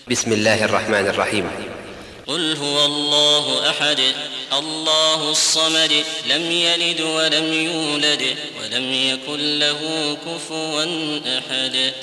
بسم الله الرحمن الرحيم. قل هو الله أحد الله الصمد لم يلد ولم يولد ولم يكن له كفوا أحد.